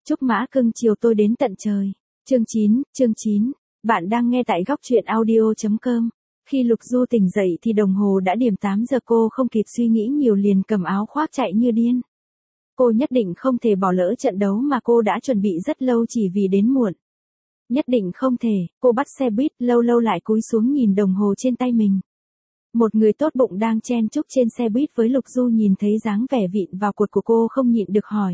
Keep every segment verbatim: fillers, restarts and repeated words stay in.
Chúc mã cưng chiều tôi đến tận trời. Chương chín, chương chín. Bạn đang nghe tại góc truyện audio chấm com. Khi Lục Du tỉnh dậy thì đồng hồ đã điểm tám giờ, cô không kịp suy nghĩ nhiều liền cầm áo khoác chạy như điên. Cô nhất định không thể bỏ lỡ trận đấu mà cô đã chuẩn bị rất lâu chỉ vì đến muộn. Nhất định không thể, cô bắt xe buýt, lâu lâu lại cúi xuống nhìn đồng hồ trên tay mình. Một người tốt bụng đang chen chúc trên xe buýt với Lục Du nhìn thấy dáng vẻ vịn vào cột của cô không nhịn được hỏi.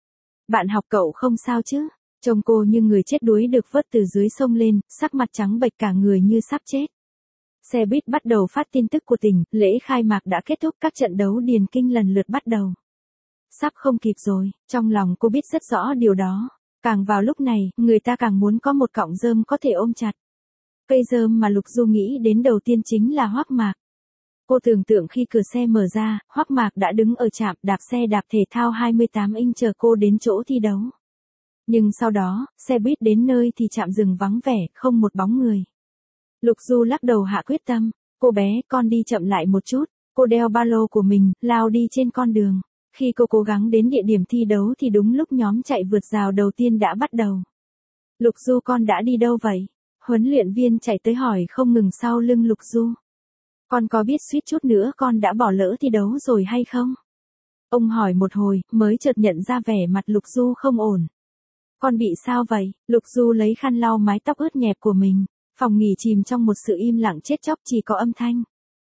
Bạn học cậu không sao chứ? Trông cô như người chết đuối được vớt từ dưới sông lên, sắc mặt trắng bệch cả người như sắp chết. Xe buýt bắt đầu phát tin tức của tỉnh, lễ khai mạc đã kết thúc, các trận đấu điền kinh lần lượt bắt đầu. Sắp không kịp rồi, trong lòng cô biết rất rõ điều đó. Càng vào lúc này, người ta càng muốn có một cọng rơm có thể ôm chặt. Cây rơm mà Lục Du nghĩ đến đầu tiên chính là Hoắc Mạc. Cô tưởng tượng khi cửa xe mở ra, Hoắc Mạc đã đứng ở trạm đạp xe đạp thể thao hai mươi tám inch chờ cô đến chỗ thi đấu. Nhưng sau đó, xe buýt đến nơi thì trạm dừng vắng vẻ, không một bóng người. Lục Du lắc đầu hạ quyết tâm, cô bé, con đi chậm lại một chút. Cô đeo ba lô của mình, lao đi trên con đường. Khi cô cố gắng đến địa điểm thi đấu thì đúng lúc nhóm chạy vượt rào đầu tiên đã bắt đầu. Lục Du, con đã đi đâu vậy? Huấn luyện viên chạy tới hỏi không ngừng sau lưng Lục Du. Con có biết suýt chút nữa con đã bỏ lỡ thi đấu rồi hay không? Ông hỏi một hồi, mới chợt nhận ra vẻ mặt Lục Du không ổn. Con bị sao vậy? Lục Du lấy khăn lau mái tóc ướt nhẹp của mình. Phòng nghỉ chìm trong một sự im lặng chết chóc, chỉ có âm thanh.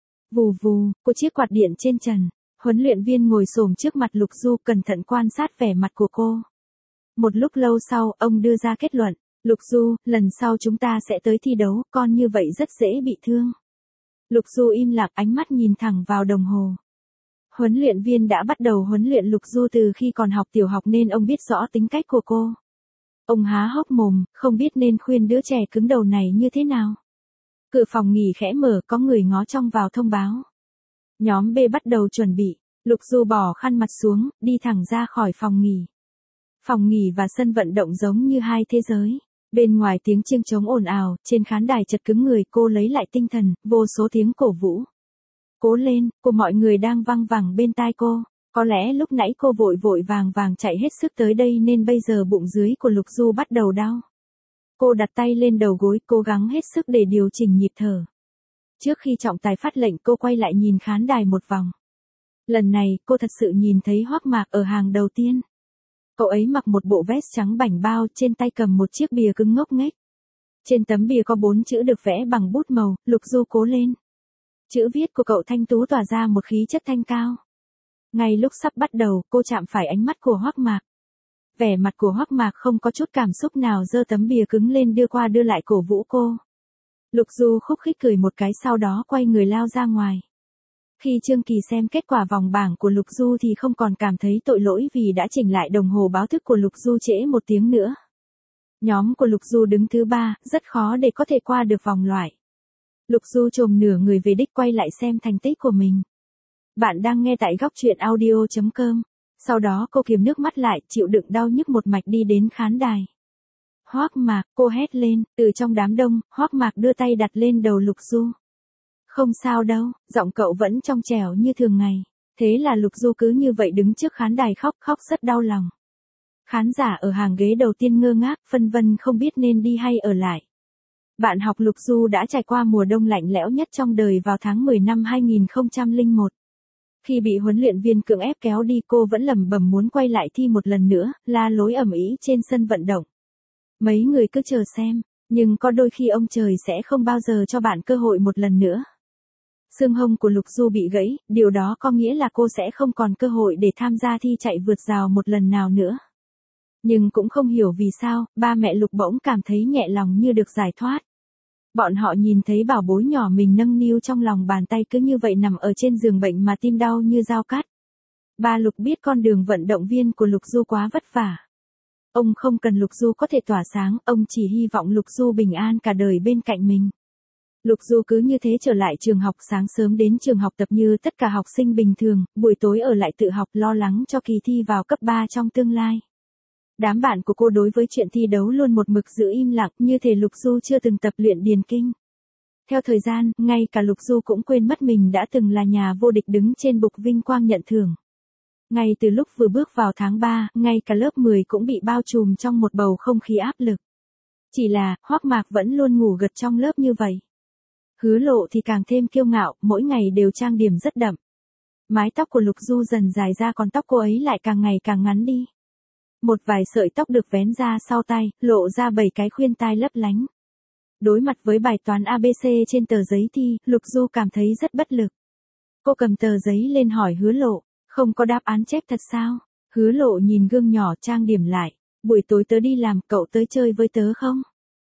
Vù vù, của chiếc quạt điện trên trần. Huấn luyện viên ngồi xổm trước mặt Lục Du cẩn thận quan sát vẻ mặt của cô. Một lúc lâu sau, ông đưa ra kết luận. Lục Du, lần sau chúng ta sẽ tới thi đấu, con như vậy rất dễ bị thương. Lục Du im lặng, ánh mắt nhìn thẳng vào đồng hồ. Huấn luyện viên đã bắt đầu huấn luyện Lục Du từ khi còn học tiểu học nên ông biết rõ tính cách của cô. Ông há hốc mồm, không biết nên khuyên đứa trẻ cứng đầu này như thế nào. Cửa phòng nghỉ khẽ mở, có người ngó trong vào thông báo. Nhóm B bắt đầu chuẩn bị. Lục Du bỏ khăn mặt xuống, đi thẳng ra khỏi phòng nghỉ. Phòng nghỉ và sân vận động giống như hai thế giới. Bên ngoài tiếng chiêng trống ồn ào, trên khán đài chật cứng người, cô lấy lại tinh thần, vô số tiếng cổ vũ. Cố lên, của mọi người đang văng vẳng bên tai cô. Có lẽ lúc nãy cô vội vội vàng vàng chạy hết sức tới đây nên bây giờ bụng dưới của Lục Du bắt đầu đau. Cô đặt tay lên đầu gối, cố gắng hết sức để điều chỉnh nhịp thở. Trước khi trọng tài phát lệnh, cô quay lại nhìn khán đài một vòng. Lần này, cô thật sự nhìn thấy Hoắc Mạc ở hàng đầu tiên. Cậu ấy mặc một bộ vest trắng bảnh bao, trên tay cầm một chiếc bìa cứng ngốc nghếch. Trên tấm bìa có bốn chữ được vẽ bằng bút màu, Lục Du cố lên. Chữ viết của cậu thanh tú tỏa ra một khí chất thanh cao. Ngay lúc sắp bắt đầu, cô chạm phải ánh mắt của Hoắc Mạc. Vẻ mặt của Hoắc Mạc không có chút cảm xúc nào, giơ tấm bìa cứng lên đưa qua đưa lại cổ vũ cô. Lục Du khúc khích cười một cái, sau đó quay người lao ra ngoài. Khi Trương Kỳ xem kết quả vòng bảng của Lục Du thì không còn cảm thấy tội lỗi vì đã chỉnh lại đồng hồ báo thức của Lục Du trễ một tiếng nữa. Nhóm của Lục Du đứng thứ ba, rất khó để có thể qua được vòng loại. Lục Du chồm nửa người về đích, quay lại xem thành tích của mình. Bạn đang nghe tại góc truyện audio chấm com. Sau đó cô kiềm nước mắt lại, chịu đựng đau nhức một mạch đi đến khán đài. Hoắc Mạc, cô hét lên, từ trong đám đông, Hoắc Mạc đưa tay đặt lên đầu Lục Du. Không sao đâu, giọng cậu vẫn trong trẻo như thường ngày. Thế là Lục Du cứ như vậy đứng trước khán đài khóc, khóc rất đau lòng. Khán giả ở hàng ghế đầu tiên ngơ ngác, phân vân không biết nên đi hay ở lại. Bạn học Lục Du đã trải qua mùa đông lạnh lẽo nhất trong đời vào tháng mười năm hai nghìn không trăm lẻ một. Khi bị huấn luyện viên cưỡng ép kéo đi, cô vẫn lẩm bẩm muốn quay lại thi một lần nữa, la lối ầm ĩ trên sân vận động. Mấy người cứ chờ xem, nhưng có đôi khi ông trời sẽ không bao giờ cho bạn cơ hội một lần nữa. Xương hông của Lục Du bị gãy, điều đó có nghĩa là cô sẽ không còn cơ hội để tham gia thi chạy vượt rào một lần nào nữa. Nhưng cũng không hiểu vì sao, ba mẹ Lục bỗng cảm thấy nhẹ lòng như được giải thoát. Bọn họ nhìn thấy bảo bối nhỏ mình nâng niu trong lòng bàn tay cứ như vậy nằm ở trên giường bệnh mà tim đau như dao cắt. Ba Lục biết con đường vận động viên của Lục Du quá vất vả. Ông không cần Lục Du có thể tỏa sáng, ông chỉ hy vọng Lục Du bình an cả đời bên cạnh mình. Lục Du cứ như thế trở lại trường học, sáng sớm đến trường học tập như tất cả học sinh bình thường, buổi tối ở lại tự học, lo lắng cho kỳ thi vào cấp ba trong tương lai. Đám bạn của cô đối với chuyện thi đấu luôn một mực giữ im lặng, như thể Lục Du chưa từng tập luyện điền kinh. Theo thời gian, ngay cả Lục Du cũng quên mất mình đã từng là nhà vô địch đứng trên bục vinh quang nhận thưởng. Ngay từ lúc vừa bước vào tháng ba, ngay cả lớp mười cũng bị bao trùm trong một bầu không khí áp lực. Chỉ là, Hoắc Mạc vẫn luôn ngủ gật trong lớp như vậy. Hứa Lộ thì càng thêm kiêu ngạo, mỗi ngày đều trang điểm rất đậm. Mái tóc của Lục Du dần dài ra còn tóc cô ấy lại càng ngày càng ngắn đi. Một vài sợi tóc được vén ra sau tai, lộ ra bảy cái khuyên tai lấp lánh. Đối mặt với bài toán a bê xê trên tờ giấy thi, Lục Du cảm thấy rất bất lực. Cô cầm tờ giấy lên hỏi Hứa Lộ, không có đáp án chép thật sao? Hứa Lộ nhìn gương nhỏ trang điểm lại, buổi tối tớ đi làm, cậu tới chơi với tớ không?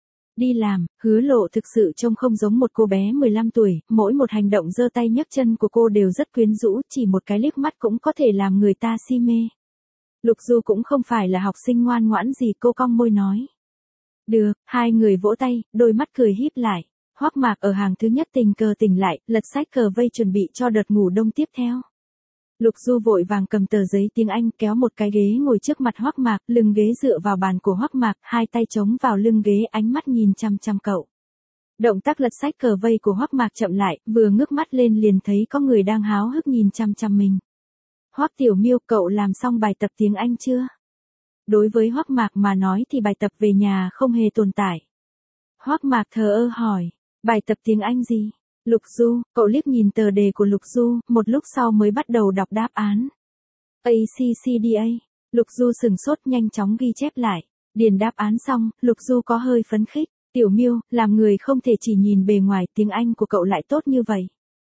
Đi làm, Hứa Lộ thực sự trông không giống một cô bé mười lăm tuổi, mỗi một hành động giơ tay nhấc chân của cô đều rất quyến rũ, chỉ một cái liếc mắt cũng có thể làm người ta si mê. Lục Du cũng không phải là học sinh ngoan ngoãn gì, cô cong môi nói. Được, hai người vỗ tay, đôi mắt cười híp lại. Hoắc Mạc ở hàng thứ nhất tình cờ tỉnh lại, lật sách cờ vây chuẩn bị cho đợt ngủ đông tiếp theo. Lục Du vội vàng cầm tờ giấy tiếng Anh kéo một cái ghế ngồi trước mặt Hoắc Mạc, lưng ghế dựa vào bàn của Hoắc Mạc, hai tay chống vào lưng ghế, ánh mắt nhìn chăm chăm cậu. Động tác lật sách cờ vây của Hoắc Mạc chậm lại, vừa ngước mắt lên liền thấy có người đang háo hức nhìn chăm chăm mình. Hoắc Tiểu Miêu, cậu làm xong bài tập tiếng Anh chưa? Đối với Hoắc Mạc mà nói thì bài tập về nhà không hề tồn tại. Hoắc Mạc thờ ơ hỏi, bài tập tiếng Anh gì? Lục Du, cậu liếc nhìn tờ đề của Lục Du, một lúc sau mới bắt đầu đọc đáp án. A C C D A. Lục Du sừng sốt nhanh chóng ghi chép lại. Điền đáp án xong, Lục Du có hơi phấn khích. Tiểu Miêu, làm người không thể chỉ nhìn bề ngoài, tiếng Anh của cậu lại tốt như vậy.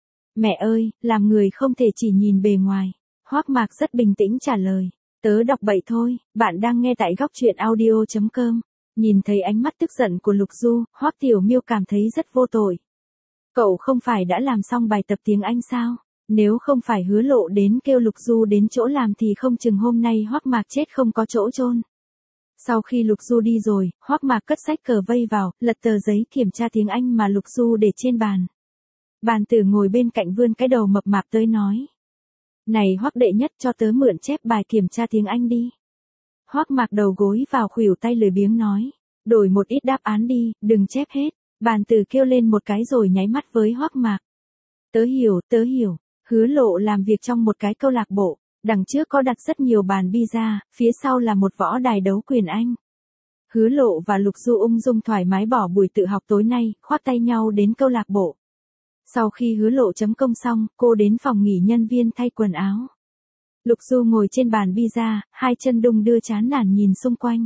Mẹ ơi, làm người không thể chỉ nhìn bề ngoài. Hoắc Mạc rất bình tĩnh trả lời. Tớ đọc bậy thôi, bạn đang nghe tại góc truyện audio chấm com. Nhìn thấy ánh mắt tức giận của Lục Du, Hoắc Tiểu Miêu cảm thấy rất vô tội. Cậu không phải đã làm xong bài tập tiếng Anh sao? Nếu không phải Hứa Lộ đến kêu Lục Du đến chỗ làm thì không chừng hôm nay Hoắc Mạc chết không có chỗ chôn. Sau khi Lục Du đi rồi, Hoắc Mạc cất sách cờ vây vào, lật tờ giấy kiểm tra tiếng Anh mà Lục Du để trên bàn. Bàn tử ngồi bên cạnh vươn cái đầu mập mạp tới nói. Này Hoắc đệ nhất, cho tớ mượn chép bài kiểm tra tiếng Anh đi. Hoắc Mạc đầu gối vào khuỷu tay lười biếng nói. Đổi một ít đáp án đi, đừng chép hết. Bàn tử kêu lên một cái rồi nháy mắt với Hoắc Mạc. Tớ hiểu, tớ hiểu. Hứa Lộ làm việc trong một cái câu lạc bộ. Đằng trước có đặt rất nhiều bàn pizza, phía sau là một võ đài đấu quyền Anh. Hứa Lộ và Lục Du ung dung thoải mái bỏ buổi tự học tối nay, khoác tay nhau đến câu lạc bộ. Sau khi Hứa Lộ chấm công xong, cô đến phòng nghỉ nhân viên thay quần áo. Lục Du ngồi trên bàn pizza, hai chân đung đưa chán nản nhìn xung quanh.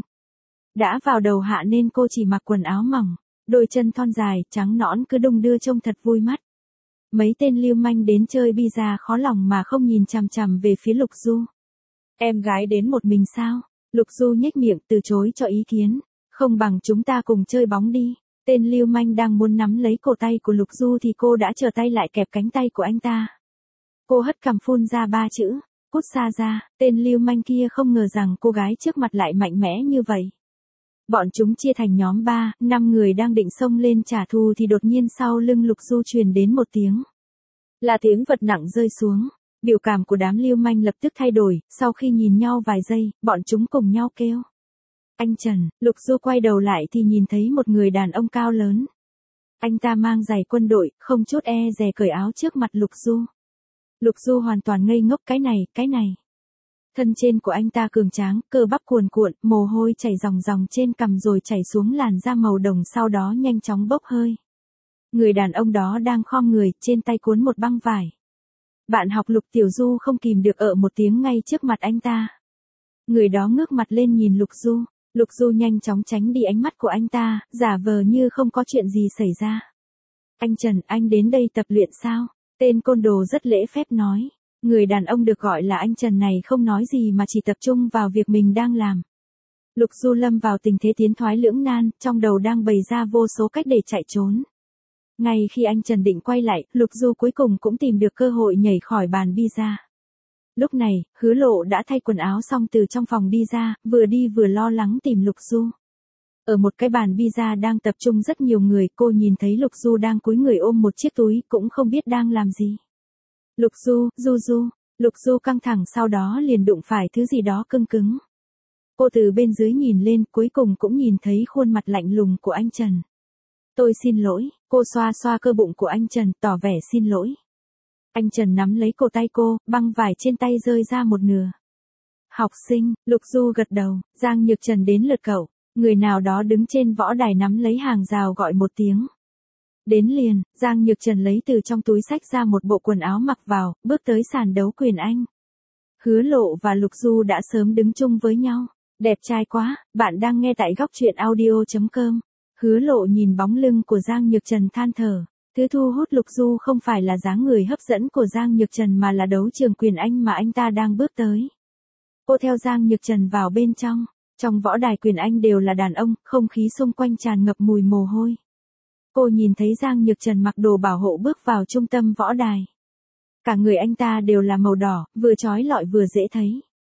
Đã vào đầu hạ nên cô chỉ mặc quần áo mỏng, đôi chân thon dài, trắng nõn cứ đung đưa trông thật vui mắt. Mấy tên lưu manh đến chơi pizza khó lòng mà không nhìn chằm chằm về phía Lục Du. Em gái đến một mình sao? Lục Du nhếch miệng từ chối cho ý kiến. Không bằng chúng ta cùng chơi bóng đi. Tên lưu manh đang muốn nắm lấy cổ tay của Lục Du thì cô đã trở tay lại kẹp cánh tay của anh ta. Cô hất cằm phun ra ba chữ. Cút xa ra. Tên lưu manh kia không ngờ rằng cô gái trước mặt lại mạnh mẽ như vậy. Bọn chúng chia thành nhóm ba, năm người đang định xông lên trả thù thì đột nhiên sau lưng Lục Du truyền đến một tiếng. Là tiếng vật nặng rơi xuống. Biểu cảm của đám lưu manh lập tức thay đổi, sau khi nhìn nhau vài giây, bọn chúng cùng nhau kêu. Anh Trần, Lục Du quay đầu lại thì nhìn thấy một người đàn ông cao lớn. Anh ta mang giày quân đội, không chút e dè cởi áo trước mặt Lục Du. Lục Du hoàn toàn ngây ngốc, cái này, cái này. Thân trên của anh ta cường tráng, cơ bắp cuồn cuộn, mồ hôi chảy ròng ròng trên cằm rồi chảy xuống làn da màu đồng sau đó nhanh chóng bốc hơi. Người đàn ông đó đang khom người, trên tay cuốn một băng vải. Bạn học Lục Tiểu Du không kìm được ợ một tiếng ngay trước mặt anh ta. Người đó ngước mặt lên nhìn Lục Du. Lục Du nhanh chóng tránh đi ánh mắt của anh ta, giả vờ như không có chuyện gì xảy ra. Anh Trần, anh đến đây tập luyện sao? Tên côn đồ rất lễ phép nói. Người đàn ông được gọi là anh Trần này không nói gì mà chỉ tập trung vào việc mình đang làm. Lục Du lâm vào tình thế tiến thoái lưỡng nan, trong đầu đang bày ra vô số cách để chạy trốn. Ngay khi anh Trần định quay lại, Lục Du cuối cùng cũng tìm được cơ hội nhảy khỏi bàn pizza. Lúc này, Hứa Lộ đã thay quần áo xong từ trong phòng đi ra, vừa đi vừa lo lắng tìm Lục Du. Ở một cái bàn pizza đang tập trung rất nhiều người, cô nhìn thấy Lục Du đang cúi người ôm một chiếc túi, cũng không biết đang làm gì. Lục Du, Du Du, Lục Du căng thẳng sau đó liền đụng phải thứ gì đó cứng cứng. Cô từ bên dưới nhìn lên, cuối cùng cũng nhìn thấy khuôn mặt lạnh lùng của anh Trần. Tôi xin lỗi, cô xoa xoa cơ bụng của anh Trần, tỏ vẻ xin lỗi. Anh Trần nắm lấy cổ tay cô, băng vải trên tay rơi ra một nửa. Học sinh, Lục Du gật đầu, Giang Nhược Trần đến lượt cậu. Người nào đó đứng trên võ đài nắm lấy hàng rào gọi một tiếng. Đến liền, Giang Nhược Trần lấy từ trong túi xách ra một bộ quần áo mặc vào, bước tới sàn đấu quyền Anh. Hứa Lộ và Lục Du đã sớm đứng chung với nhau. Đẹp trai quá, bạn đang nghe tại góc truyện audio chấm com. Hứa Lộ nhìn bóng lưng của Giang Nhược Trần than thở. Thứ thu hút Lục Du không phải là dáng người hấp dẫn của Giang Nhược Trần mà là đấu trường quyền Anh mà anh ta đang bước tới. Cô theo Giang Nhược Trần vào bên trong. Trong võ đài quyền Anh đều là đàn ông, không khí xung quanh tràn ngập mùi mồ hôi. Cô nhìn thấy Giang Nhược Trần mặc đồ bảo hộ bước vào trung tâm võ đài. Cả người anh ta đều là màu đỏ, vừa chói lọi vừa dễ thấy.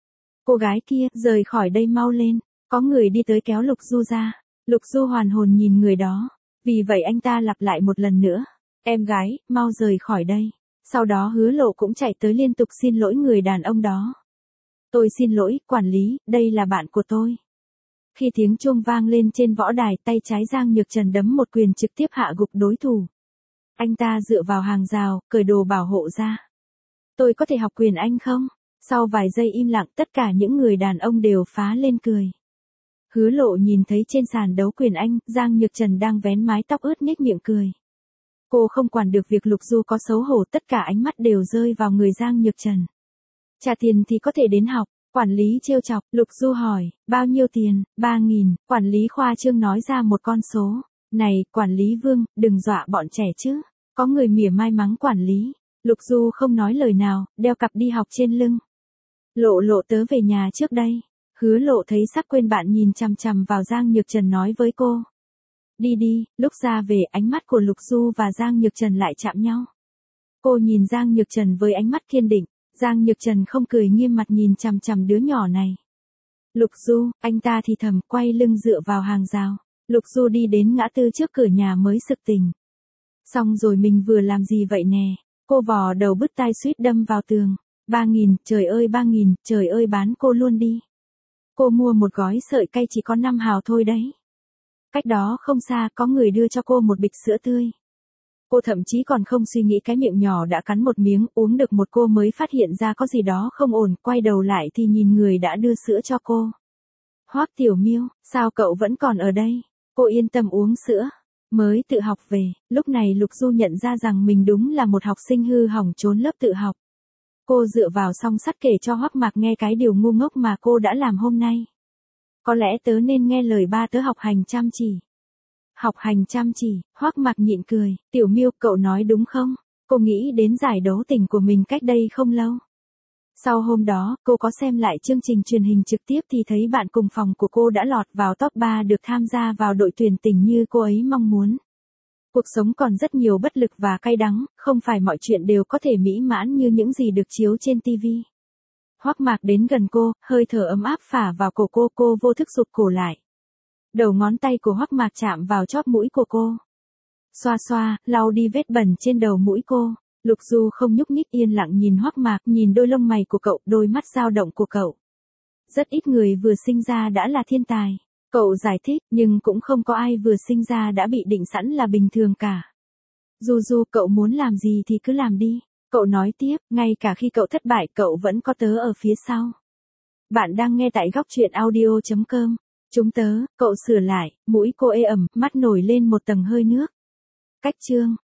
Cô gái kia, rời khỏi đây mau lên, có người đi tới kéo Lục Du ra. Lục Du hoàn hồn nhìn người đó, vì vậy anh ta lặp lại một lần nữa. Em gái, mau rời khỏi đây. Sau đó Hứa Lộ cũng chạy tới liên tục xin lỗi người đàn ông đó. Tôi xin lỗi, quản lý, đây là bạn của tôi. Khi tiếng chuông vang lên trên võ đài, tay trái Giang Nhược Trần đấm một quyền trực tiếp hạ gục đối thủ. Anh ta dựa vào hàng rào, cởi đồ bảo hộ ra. Tôi có thể học quyền Anh không? Sau vài giây im lặng, tất cả những người đàn ông đều phá lên cười. Hứa Lộ nhìn thấy trên sàn đấu quyền Anh, Giang Nhược Trần đang vén mái tóc ướt nhếch miệng cười. Cô không quản được việc Lục Du có xấu hổ, tất cả ánh mắt đều rơi vào người Giang Nhược Trần. Trả tiền thì có thể đến học. Quản lý trêu chọc, Lục Du hỏi, bao nhiêu tiền? Ba nghìn, quản lý khoa trương nói ra một con số. Này, quản lý Vương, đừng dọa bọn trẻ chứ. Có người mỉa mai mắng quản lý. Lục Du không nói lời nào, đeo cặp đi học trên lưng. Lộ Lộ tớ về nhà trước đây. Hứa Lộ thấy sắp quên bạn nhìn chằm chằm vào Giang Nhược Trần nói với cô. Đi đi, lúc ra về ánh mắt của Lục Du và Giang Nhược Trần lại chạm nhau. Cô nhìn Giang Nhược Trần với ánh mắt kiên định. Giang Nhược Trần không cười, nghiêm mặt nhìn chằm chằm đứa nhỏ này. Lục Du, anh ta thì thầm, quay lưng dựa vào hàng rào. Lục Du đi đến ngã tư trước cửa nhà mới sực tỉnh. Xong rồi, mình vừa làm gì vậy nè? Cô vò đầu bứt tai suýt đâm vào tường. Ba nghìn, trời ơi ba nghìn, trời ơi bán cô luôn đi. Cô mua một gói sợi cay chỉ có năm hào thôi đấy. Cách đó không xa có người đưa cho cô một bịch sữa tươi. Cô thậm chí còn không suy nghĩ cái miệng nhỏ đã cắn một miếng, uống được một cô mới phát hiện ra có gì đó không ổn, quay đầu lại thì nhìn người đã đưa sữa cho cô. Hoắc Tiểu Miêu, sao cậu vẫn còn ở đây? Cô yên tâm uống sữa. Mới tự học về, lúc này Lục Du nhận ra rằng mình đúng là một học sinh hư hỏng trốn lớp tự học. Cô dựa vào song sắt kể cho Hoắc Mạc nghe cái điều ngu ngốc mà cô đã làm hôm nay. Có lẽ tớ nên nghe lời ba tớ học hành chăm chỉ. Học hành chăm chỉ, Hoắc Mạc nhịn cười, Tiểu Miêu, cậu nói đúng không? Cô nghĩ đến giải đấu tỉnh của mình cách đây không lâu. Sau hôm đó, cô có xem lại chương trình truyền hình trực tiếp thì thấy bạn cùng phòng của cô đã lọt vào top ba được tham gia vào đội tuyển tỉnh như cô ấy mong muốn. Cuộc sống còn rất nhiều bất lực và cay đắng, không phải mọi chuyện đều có thể mỹ mãn như những gì được chiếu trên ti vi. Hoắc Mạc đến gần cô, hơi thở ấm áp phả vào cổ cô, cô vô thức rụt cổ lại. Đầu ngón tay của Hoắc Mạc chạm vào chóp mũi của cô. Xoa xoa, lau đi vết bẩn trên đầu mũi cô. Lục Du không nhúc nhích, yên lặng nhìn Hoắc Mạc, nhìn đôi lông mày của cậu, đôi mắt dao động của cậu. Rất ít người vừa sinh ra đã là thiên tài. Cậu giải thích, nhưng cũng không có ai vừa sinh ra đã bị định sẵn là bình thường cả. Du Du, cậu muốn làm gì thì cứ làm đi. Cậu nói tiếp, ngay cả khi cậu thất bại cậu vẫn có tớ ở phía sau. Bạn đang nghe tại góc truyện audio chấm com. Chúng tớ, cậu sửa lại, mũi cô ê ẩm, mắt nổi lên một tầng hơi nước. Cách chương.